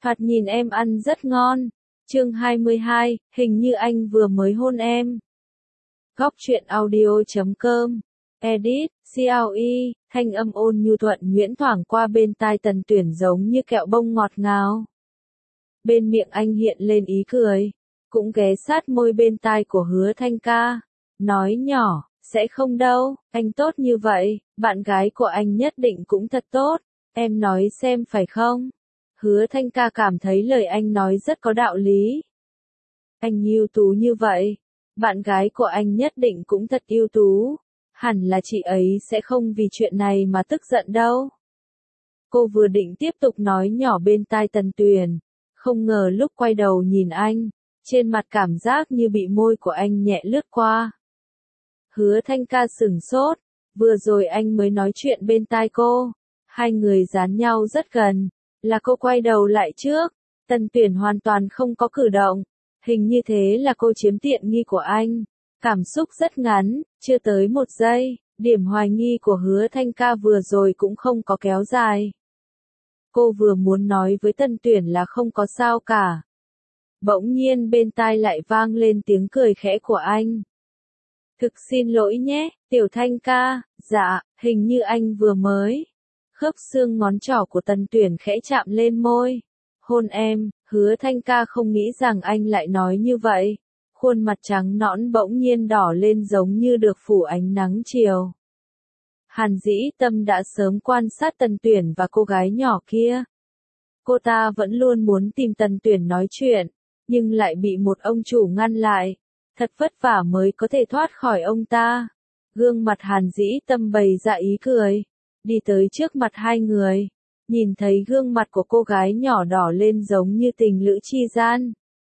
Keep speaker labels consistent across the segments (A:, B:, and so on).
A: Thoạt nhìn em ăn rất ngon. Chương 22, hình như anh vừa mới hôn em. Góc truyện audio.com. Edit, CLE, thanh âm ôn nhu thuận nhuyễn thoảng qua bên tai Tần Tuyển giống như kẹo bông ngọt ngào. Bên miệng anh hiện lên ý cười, cũng ghé sát môi bên tai của Hứa Thanh Ca, nói nhỏ, sẽ không đâu, anh tốt như vậy, bạn gái của anh nhất định cũng thật tốt, em nói xem phải không? Hứa Thanh Ca cảm thấy lời anh nói rất có đạo lý. Anh ưu tú như vậy, bạn gái của anh nhất định cũng thật ưu tú, hẳn là chị ấy sẽ không vì chuyện này mà tức giận đâu. Cô vừa định tiếp tục nói nhỏ bên tai Tần Tuyền, không ngờ lúc quay đầu nhìn anh, trên mặt cảm giác như bị môi của anh nhẹ lướt qua. Hứa Thanh Ca sửng sốt, vừa rồi anh mới nói chuyện bên tai cô, hai người dán nhau rất gần, là cô quay đầu lại trước, Tần Tuyển hoàn toàn không có cử động, hình như thế là cô chiếm tiện nghi của anh. Cảm xúc rất ngắn, chưa tới một giây, điểm hoài nghi của Hứa Thanh Ca vừa rồi cũng không có kéo dài. Cô vừa muốn nói với Tần Tuyển là không có sao cả. Bỗng nhiên bên tai lại vang lên tiếng cười khẽ của anh. Thực xin lỗi nhé, Tiểu Thanh Ca, dạ, hình như anh vừa mới. Khớp xương ngón trỏ của Tần Tuyển khẽ chạm lên môi. Hôn em, Hứa Thanh Ca không nghĩ rằng anh lại nói như vậy. Khuôn mặt trắng nõn bỗng nhiên đỏ lên giống như được phủ ánh nắng chiều. Hàn Dĩ Tâm đã sớm quan sát Tần Tuyển và cô gái nhỏ kia. Cô ta vẫn luôn muốn tìm Tần Tuyển nói chuyện, nhưng lại bị một ông chủ ngăn lại. Thật vất vả mới có thể thoát khỏi ông ta. Gương mặt Hàn Dĩ Tâm bày ra ý cười, đi tới trước mặt hai người, nhìn thấy gương mặt của cô gái nhỏ đỏ lên giống như tình lữ chi gian.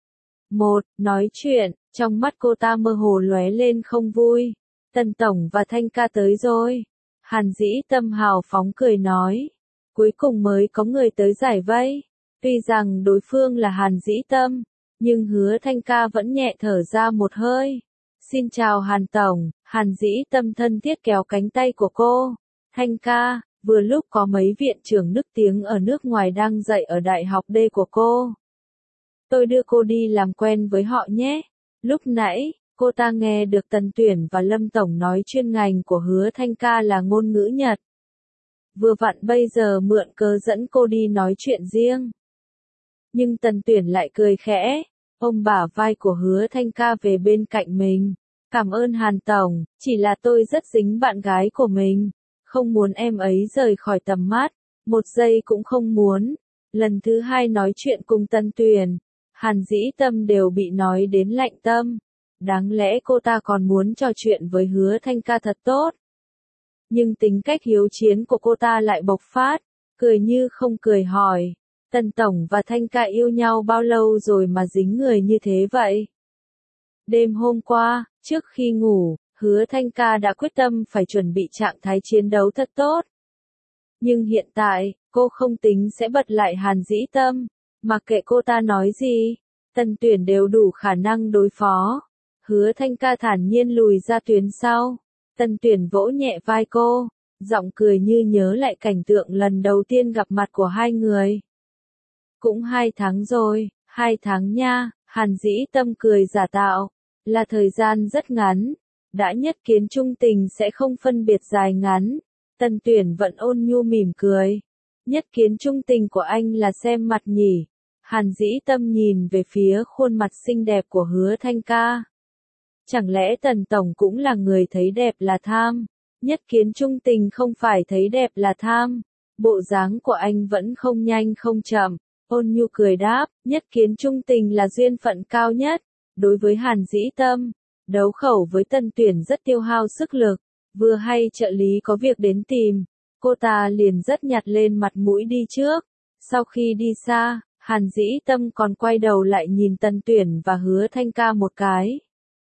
A: Nói chuyện, trong mắt cô ta mơ hồ lóe lên không vui. Tần Tổng và Thanh Ca tới rồi. Hàn Dĩ Tâm hào phóng cười nói. Cuối cùng mới có người tới giải vây. Tuy rằng đối phương là Hàn Dĩ Tâm, nhưng Hứa Thanh Ca vẫn nhẹ thở ra một hơi. Xin chào Hàn Tổng, Hàn Dĩ Tâm thân thiết kéo cánh tay của cô. Thanh Ca, vừa lúc có mấy viện trưởng nức tiếng ở nước ngoài đang dạy ở đại học D của cô. Tôi đưa cô đi làm quen với họ nhé. Lúc nãy, cô ta nghe được Tần Tuyển và Lâm Tổng nói chuyên ngành của Hứa Thanh Ca là ngôn ngữ Nhật. Vừa vặn bây giờ mượn cớ dẫn cô đi nói chuyện riêng. Nhưng Tần Tuyển lại cười khẽ, ôm bả vai của Hứa Thanh Ca về bên cạnh mình. Cảm ơn Hàn Tổng, chỉ là tôi rất dính bạn gái của mình, không muốn em ấy rời khỏi tầm mắt, một giây cũng không muốn. Lần thứ hai nói chuyện cùng Tần Tuyển, Hàn Dĩ Tâm đều bị nói đến lạnh tâm. Đáng lẽ cô ta còn muốn trò chuyện với Hứa Thanh Ca thật tốt. Nhưng tính cách hiếu chiến của cô ta lại bộc phát, cười như không cười hỏi. Tần Tổng và Thanh Ca yêu nhau bao lâu rồi mà dính người như thế vậy? Đêm hôm qua, trước khi ngủ, Hứa Thanh Ca đã quyết tâm phải chuẩn bị trạng thái chiến đấu thật tốt. Nhưng hiện tại, cô không tính sẽ bật lại Hàn Dĩ Tâm. Mặc kệ cô ta nói gì, Tần Tuyển đều đủ khả năng đối phó. Hứa Thanh Ca thản nhiên lùi ra tuyến sau. Tần Tuyển vỗ nhẹ vai cô, giọng cười như nhớ lại cảnh tượng lần đầu tiên gặp mặt của hai người. Cũng 2 tháng rồi, 2 tháng nha, Hàn Dĩ Tâm cười giả tạo. Là thời gian rất ngắn. Đã nhất kiến trung tình sẽ không phân biệt dài ngắn. Tần Tuyển vẫn ôn nhu mỉm cười. Nhất kiến trung tình của anh là xem mặt nhỉ. Hàn Dĩ Tâm nhìn về phía khuôn mặt xinh đẹp của Hứa Thanh Ca. Chẳng lẽ Tần Tổng cũng là người thấy đẹp là tham? Nhất kiến trung tình không phải thấy đẹp là tham. Bộ dáng của anh vẫn không nhanh không chậm. Ôn nhu cười đáp, nhất kiến trung tình là duyên phận cao nhất. Đối với Hàn Dĩ Tâm, đấu khẩu với Tần Tuyển rất tiêu hao sức lực. Vừa hay trợ lý có việc đến tìm, cô ta liền rất nhặt lên mặt mũi đi trước. Sau khi đi xa, Hàn Dĩ Tâm còn quay đầu lại nhìn Tần Tuyển và Hứa Thanh Ca một cái.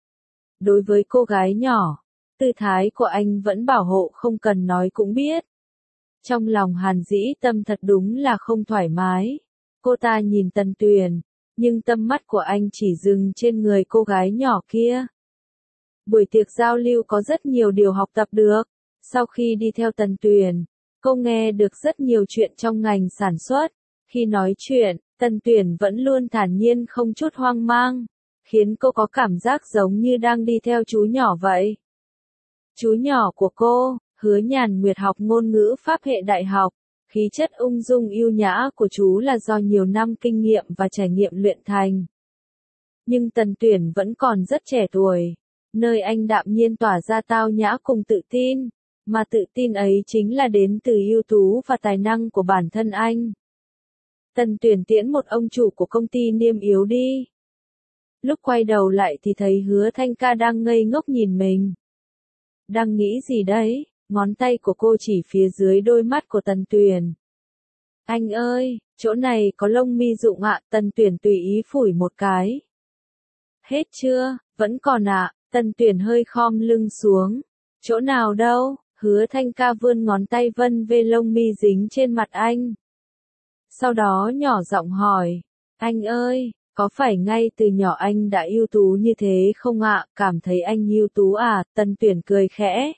A: Đối với cô gái nhỏ, tư thái của anh vẫn bảo hộ không cần nói cũng biết. Trong lòng Hàn Dĩ Tâm thật đúng là không thoải mái. Cô ta nhìn Tần Tuyển, nhưng tâm mắt của anh chỉ dừng trên người cô gái nhỏ kia. Buổi tiệc giao lưu có rất nhiều điều học tập được. Sau khi đi theo Tần Tuyển, cô nghe được rất nhiều chuyện trong ngành sản xuất. Khi nói chuyện, Tần Tuyển vẫn luôn thản nhiên không chút hoang mang, khiến cô có cảm giác giống như đang đi theo chú nhỏ vậy. Chú nhỏ của cô, Hứa Nhàn Nguyệt học ngôn ngữ Pháp hệ đại học, khí chất ung dung yêu nhã của chú là do nhiều năm kinh nghiệm và trải nghiệm luyện thành. Nhưng Tần Tuyển vẫn còn rất trẻ tuổi, nơi anh đạm nhiên tỏa ra tao nhã cùng tự tin, mà tự tin ấy chính là đến từ ưu tú và tài năng của bản thân anh. Tần Tuyển tiễn một ông chủ của công ty niêm yếu đi. Lúc quay đầu lại thì thấy Hứa Thanh Ca đang ngây ngốc nhìn mình. Đang nghĩ gì đấy? Ngón tay của cô chỉ phía dưới đôi mắt của Tần Tuyển. Anh ơi, chỗ này có lông mi rụng ạ. Tần Tuyển tùy ý phủi một cái. Hết chưa? Vẫn còn ạ. Tần Tuyển hơi khom lưng xuống. Chỗ nào đâu? Hứa Thanh Ca vươn ngón tay vân về lông mi dính trên mặt anh. Sau đó nhỏ giọng hỏi. Anh ơi, có phải ngay từ nhỏ anh đã ưu tú như thế không ạ? Cảm thấy anh ưu tú à? Tần Tuyển cười khẽ.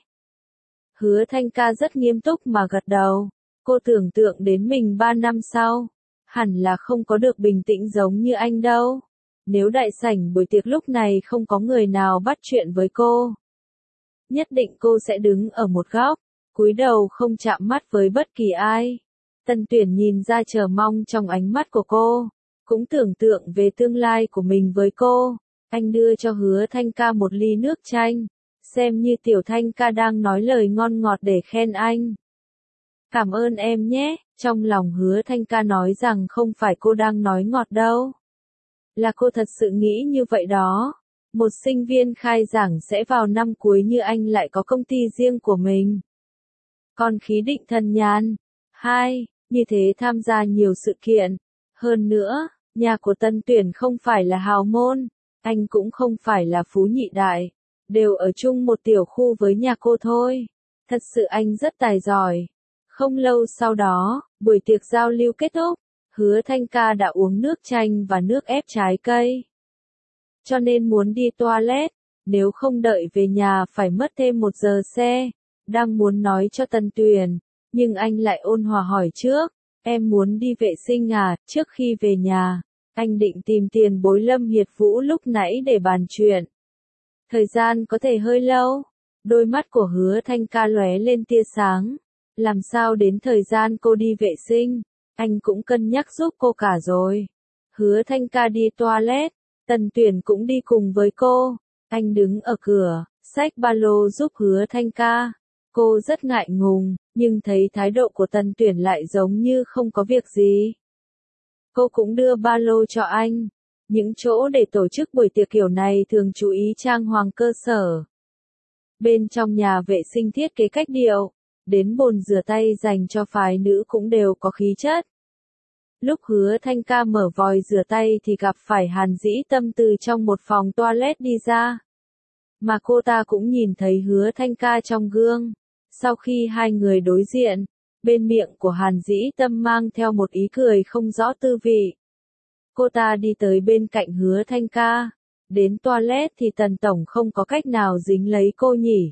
A: Hứa Thanh Ca rất nghiêm túc mà gật đầu. Cô tưởng tượng đến mình 3 năm sau, hẳn là không có được bình tĩnh giống như anh đâu. Nếu đại sảnh buổi tiệc lúc này không có người nào bắt chuyện với cô, nhất định cô sẽ đứng ở một góc, cúi đầu không chạm mắt với bất kỳ ai. Tần Tuyển nhìn ra chờ mong trong ánh mắt của cô, cũng tưởng tượng về tương lai của mình với cô. Anh đưa cho Hứa Thanh Ca một ly nước chanh, xem như Tiểu Thanh Ca đang nói lời ngon ngọt để khen anh. Cảm ơn em nhé, trong lòng Hứa Thanh Ca nói rằng không phải cô đang nói ngọt đâu. Là cô thật sự nghĩ như vậy đó. Một sinh viên khai giảng sẽ vào năm cuối như anh lại có công ty riêng của mình. Còn khí định thần nhàn. 2. Như thế tham gia nhiều sự kiện. Hơn nữa, nhà của Tần Tuyển không phải là hào môn, anh cũng không phải là phú nhị đại, đều ở chung một tiểu khu với nhà cô thôi. Thật sự anh rất tài giỏi. Không lâu sau đó, buổi tiệc giao lưu kết thúc, Hứa Thanh Ca đã uống nước chanh và nước ép trái cây. Cho nên muốn đi toilet, nếu không đợi về nhà phải mất thêm 1 giờ xe. Đang muốn nói cho Tần Tuyển, nhưng anh lại ôn hòa hỏi trước, em muốn đi vệ sinh à? Trước khi về nhà, anh định tìm tiền bối Lâm Hiệt Vũ lúc nãy để bàn chuyện. Thời gian có thể hơi lâu. Đôi mắt của Hứa Thanh Ca lóe lên tia sáng. Làm sao đến thời gian cô đi vệ sinh, anh cũng cân nhắc giúp cô cả rồi. Hứa Thanh Ca đi toilet, Tần Tuyển cũng đi cùng với cô. Anh đứng ở cửa, xách ba lô giúp Hứa Thanh Ca. Cô rất ngại ngùng, nhưng thấy thái độ của Tần Tuyển lại giống như không có việc gì. Cô cũng đưa ba lô cho anh. Những chỗ để tổ chức buổi tiệc kiểu này thường chú ý trang hoàng cơ sở. Bên trong nhà vệ sinh thiết kế cách điệu, đến bồn rửa tay dành cho phái nữ cũng đều có khí chất. Lúc Hứa Thanh Ca mở vòi rửa tay thì gặp phải Hàn Dĩ Tâm từ trong một phòng toilet đi ra. Mà cô ta cũng nhìn thấy Hứa Thanh Ca trong gương. Sau khi hai người đối diện, bên miệng của Hàn Dĩ Tâm mang theo một ý cười không rõ tư vị. Cô ta đi tới bên cạnh Hứa Thanh Ca. Đến toilet thì Tần Tổng không có cách nào dính lấy cô nhỉ.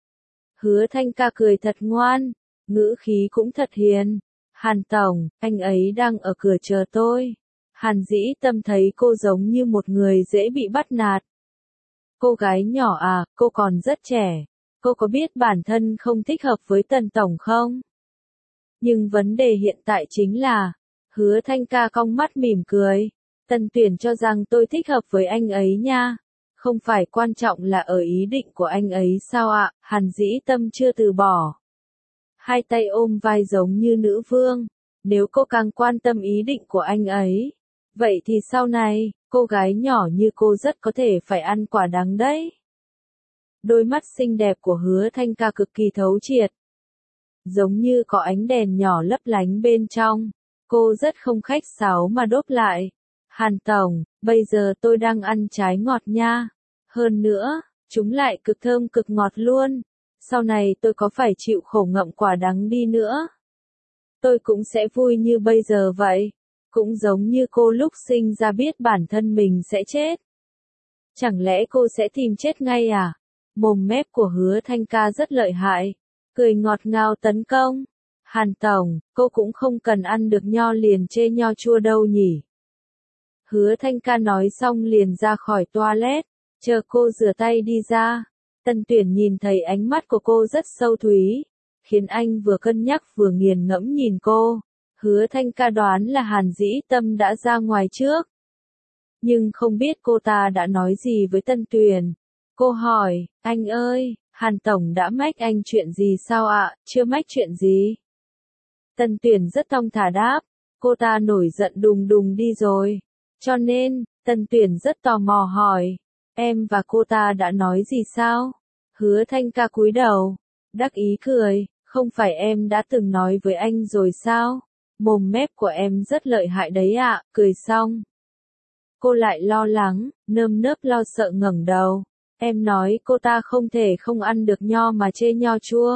A: Hứa Thanh Ca cười thật ngoan, ngữ khí cũng thật hiền. Hàn Tổng, anh ấy đang ở cửa chờ tôi. Hàn Dĩ Tâm thấy cô giống như một người dễ bị bắt nạt. Cô gái nhỏ à, cô còn rất trẻ. Cô có biết bản thân không thích hợp với Tần Tổng không? Nhưng vấn đề hiện tại chính là, Hứa Thanh Ca cong mắt mỉm cười. Tần Tuyển cho rằng tôi thích hợp với anh ấy nha. Không phải quan trọng là ở ý định của anh ấy sao ạ? Hàn Dĩ Tâm chưa từ bỏ. Hai tay ôm vai giống như nữ vương. Nếu cô càng quan tâm ý định của anh ấy, vậy thì sau này, cô gái nhỏ như cô rất có thể phải ăn quả đắng đấy. Đôi mắt xinh đẹp của Hứa Thanh Ca cực kỳ thấu triệt. Giống như có ánh đèn nhỏ lấp lánh bên trong. Cô rất không khách sáo mà đốp lại. Hàn Tổng, bây giờ tôi đang ăn trái ngọt nha. Hơn nữa, chúng lại cực thơm cực ngọt luôn. Sau này tôi có phải chịu khổ ngậm quả đắng đi nữa, tôi cũng sẽ vui như bây giờ vậy. Cũng giống như cô lúc sinh ra biết bản thân mình sẽ chết. Chẳng lẽ cô sẽ tìm chết ngay à? Mồm mép của Hứa Thanh Ca rất lợi hại. Cười ngọt ngào tấn công. Hàn Tổng, cô cũng không cần ăn được nho liền chê nho chua đâu nhỉ. Hứa Thanh Ca nói xong liền ra khỏi toilet, chờ cô rửa tay đi ra. Tần Tuyển nhìn thấy ánh mắt của cô rất sâu thúy, khiến anh vừa cân nhắc vừa nghiền ngẫm nhìn cô. Hứa Thanh Ca đoán là Hàn Dĩ Tâm đã ra ngoài trước. Nhưng không biết cô ta đã nói gì với Tần Tuyển. Cô hỏi, anh ơi, Hàn Tổng đã mách anh chuyện gì sao ạ? Chưa mách chuyện gì? Tần Tuyển rất thong thả đáp, cô ta nổi giận đùng đùng đi rồi. Cho nên, Tần Tuyển rất tò mò hỏi, em và cô ta đã nói gì sao? Hứa Thanh Ca cúi đầu, đắc ý cười, không phải em đã từng nói với anh rồi sao? Mồm mép của em rất lợi hại đấy ạ, cười xong. Cô lại lo lắng, nơm nớp lo sợ ngẩng đầu. Em nói cô ta không thể không ăn được nho mà chê nho chua.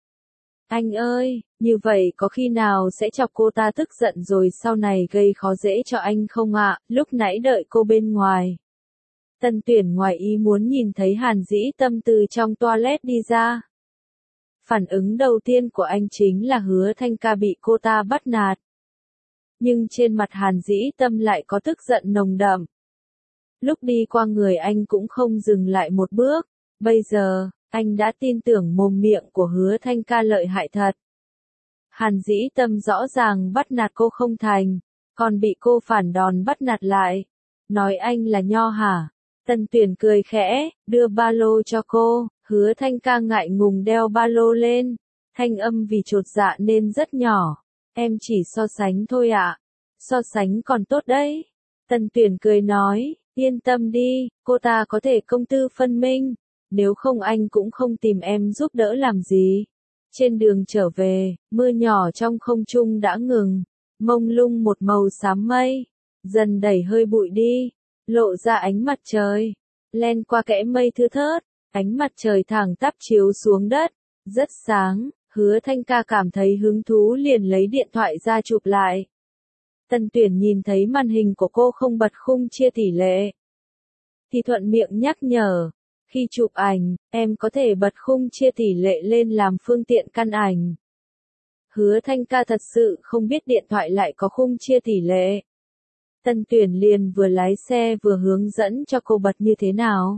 A: Anh ơi, như vậy có khi nào sẽ chọc cô ta tức giận rồi sau này gây khó dễ cho anh không ạ? Lúc nãy đợi cô bên ngoài. Tần Tuyển ngoài ý muốn nhìn thấy Hàn Dĩ Tâm từ trong toilet đi ra. Phản ứng đầu tiên của anh chính là Hứa Thanh Ca bị cô ta bắt nạt. Nhưng trên mặt Hàn Dĩ Tâm lại có tức giận nồng đậm. Lúc đi qua người anh cũng không dừng lại một bước. Bây giờ, anh đã tin tưởng mồm miệng của Hứa Thanh Ca lợi hại thật. Hàn Dĩ Tâm rõ ràng bắt nạt cô không thành, còn bị cô phản đòn bắt nạt lại. Nói anh là nho hả? Tần Tuyển cười khẽ, đưa ba lô cho cô. Hứa Thanh Ca ngại ngùng đeo ba lô lên. Thanh âm vì chột dạ nên rất nhỏ. Em chỉ so sánh thôi ạ. So sánh còn tốt đấy. Tần Tuyển cười nói, yên tâm đi, cô ta có thể công tư phân minh. Nếu không anh cũng không tìm em giúp đỡ làm gì. Trên đường trở về, mưa nhỏ trong không trung đã ngừng. Mông lung một màu xám mây. Dần đẩy hơi bụi đi. Lộ ra ánh mặt trời. Len qua kẽ mây thưa thớt. Ánh mặt trời thẳng tắp chiếu xuống đất. Rất sáng. Hứa Thanh Ca cảm thấy hứng thú liền lấy điện thoại ra chụp lại. Tần Tuyển nhìn thấy màn hình của cô không bật khung chia tỷ lệ. Thì thuận miệng nhắc nhở. Khi chụp ảnh, em có thể bật khung chia tỷ lệ lên làm phương tiện căn ảnh. Hứa Thanh Ca thật sự không biết điện thoại lại có khung chia tỷ lệ. Tần Tuyển liền vừa lái xe vừa hướng dẫn cho cô bật như thế nào.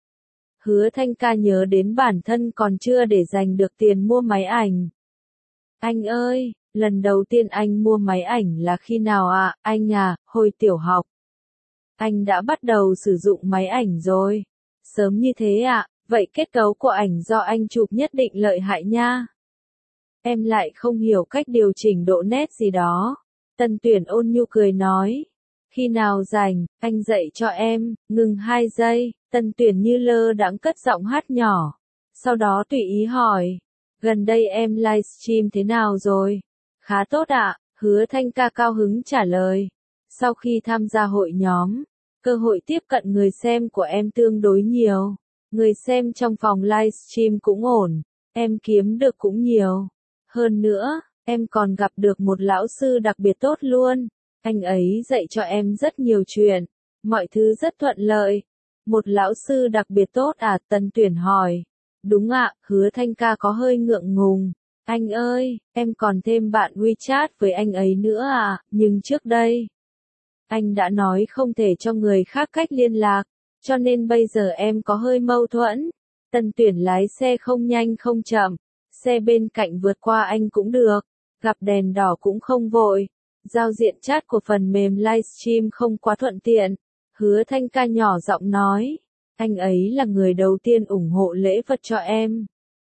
A: Hứa Thanh Ca nhớ đến bản thân còn chưa để dành được tiền mua máy ảnh. Anh ơi, lần đầu tiên anh mua máy ảnh là khi nào ạ? Anh à, hồi tiểu học. Anh đã bắt đầu sử dụng máy ảnh rồi. Sớm như thế ạ, vậy kết cấu của ảnh do anh chụp nhất định lợi hại nha. Em lại không hiểu cách điều chỉnh độ nét gì đó. Tần Tuyển ôn nhu cười nói. Khi nào rảnh, anh dạy cho em, ngừng 2 giây, Tần Tuyển như lơ đãng cất giọng hát nhỏ. Sau đó tùy ý hỏi, gần đây em livestream thế nào rồi? Khá tốt ạ, Hứa Thanh Ca cao hứng trả lời. Sau khi tham gia hội nhóm, cơ hội tiếp cận người xem của em tương đối nhiều. Người xem trong phòng livestream cũng ổn, em kiếm được cũng nhiều. Hơn nữa, em còn gặp được một lão sư đặc biệt tốt luôn. Anh ấy dạy cho em rất nhiều chuyện, mọi thứ rất thuận lợi. Một lão sư đặc biệt tốt à? Tần Tuyển hỏi. Đúng ạ, Hứa Thanh Ca có hơi ngượng ngùng. Anh ơi, em còn thêm bạn WeChat với anh ấy nữa à, nhưng trước đây, anh đã nói không thể cho người khác cách liên lạc, cho nên bây giờ em có hơi mâu thuẫn. Tần Tuyển lái xe không nhanh không chậm, xe bên cạnh vượt qua anh cũng được, gặp đèn đỏ cũng không vội. Giao diện chat của phần mềm livestream không quá thuận tiện. Hứa Thanh Ca nhỏ giọng nói, anh ấy là người đầu tiên ủng hộ lễ vật cho em.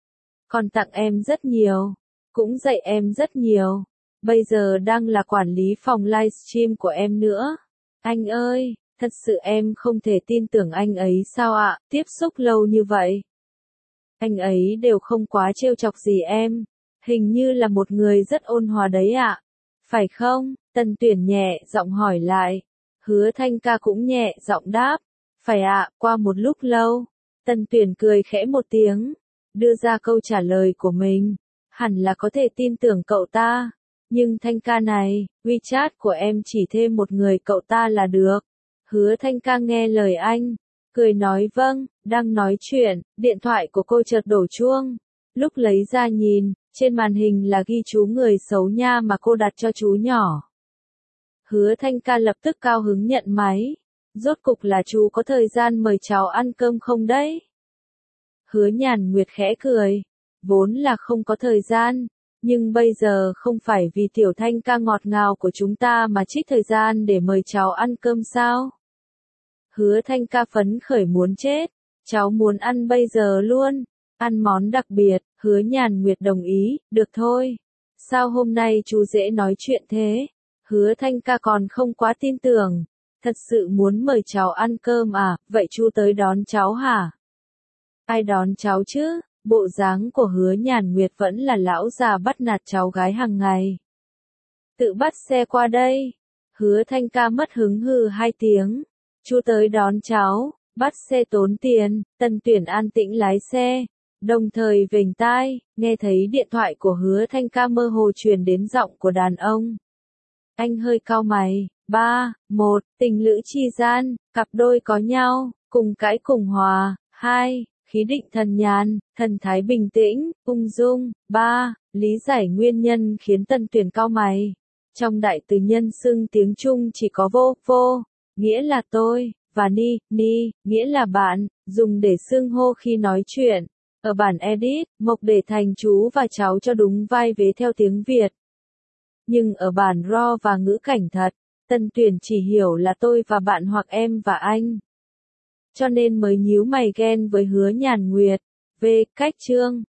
A: Còn tặng em rất nhiều, cũng dạy em rất nhiều. Bây giờ đang là quản lý phòng livestream của em nữa. Anh ơi, thật sự em không thể tin tưởng anh ấy sao ạ, tiếp xúc lâu như vậy. Anh ấy đều không quá trêu chọc gì em. Hình như là một người rất ôn hòa đấy ạ. Phải không? Tần Tuyển nhẹ giọng hỏi lại. Hứa Thanh Ca cũng nhẹ giọng đáp. Phải ạ, qua một lúc lâu. Tần Tuyển cười khẽ một tiếng. Đưa ra câu trả lời của mình. Hẳn là có thể tin tưởng cậu ta. Nhưng Thanh Ca này, WeChat của em chỉ thêm một người cậu ta là được. Hứa Thanh Ca nghe lời anh. Cười nói vâng, đang nói chuyện, điện thoại của cô chợt đổ chuông. Lúc lấy ra nhìn, trên màn hình là ghi chú người xấu nha mà cô đặt cho chú nhỏ. Hứa Thanh ca lập tức cao hứng nhận máy. Rốt cục là chú có thời gian mời cháu ăn cơm không đấy? Hứa Nhàn Nguyệt khẽ cười. Vốn là không có thời gian, nhưng bây giờ không phải vì tiểu Thanh ca ngọt ngào của chúng ta mà trích thời gian để mời cháu ăn cơm sao? Hứa Thanh ca phấn khởi muốn chết. Cháu muốn ăn bây giờ luôn. Ăn món đặc biệt, Hứa Nhàn Nguyệt đồng ý, được thôi. Sao hôm nay chú dễ nói chuyện thế? Hứa Thanh ca còn không quá tin tưởng. Thật sự muốn mời cháu ăn cơm à, vậy chú tới đón cháu hả? Ai đón cháu chứ? Bộ dáng của Hứa Nhàn Nguyệt vẫn là lão già bắt nạt cháu gái hàng ngày. Tự bắt xe qua đây. Hứa Thanh ca mất hứng hừ 2 tiếng. Chú tới đón cháu, bắt xe tốn tiền. Tân Tuyển an tĩnh lái xe. Đồng thời vểnh tai, nghe thấy điện thoại của Hứa Thanh ca mơ hồ truyền đến giọng của đàn ông. Anh hơi cau mày. 3, 1, tình lữ chi gian, cặp đôi có nhau, cùng cãi cùng hòa. 2, khí định thần nhàn, thần thái bình tĩnh, ung dung. 3, lý giải nguyên nhân khiến Tân Tuyển cau mày. Trong đại từ nhân xưng tiếng Trung chỉ có vô, nghĩa là tôi, và ni, nghĩa là bạn, dùng để xưng hô khi nói chuyện. Ở bản edit, Mộc để thành chú và cháu cho đúng vai vế theo tiếng Việt. Nhưng ở bản raw và ngữ cảnh thật, Tân Tuyển chỉ hiểu là tôi và bạn hoặc em và anh. Cho nên mới nhíu mày ghen với Hứa Nhàn Nguyệt. Cách chương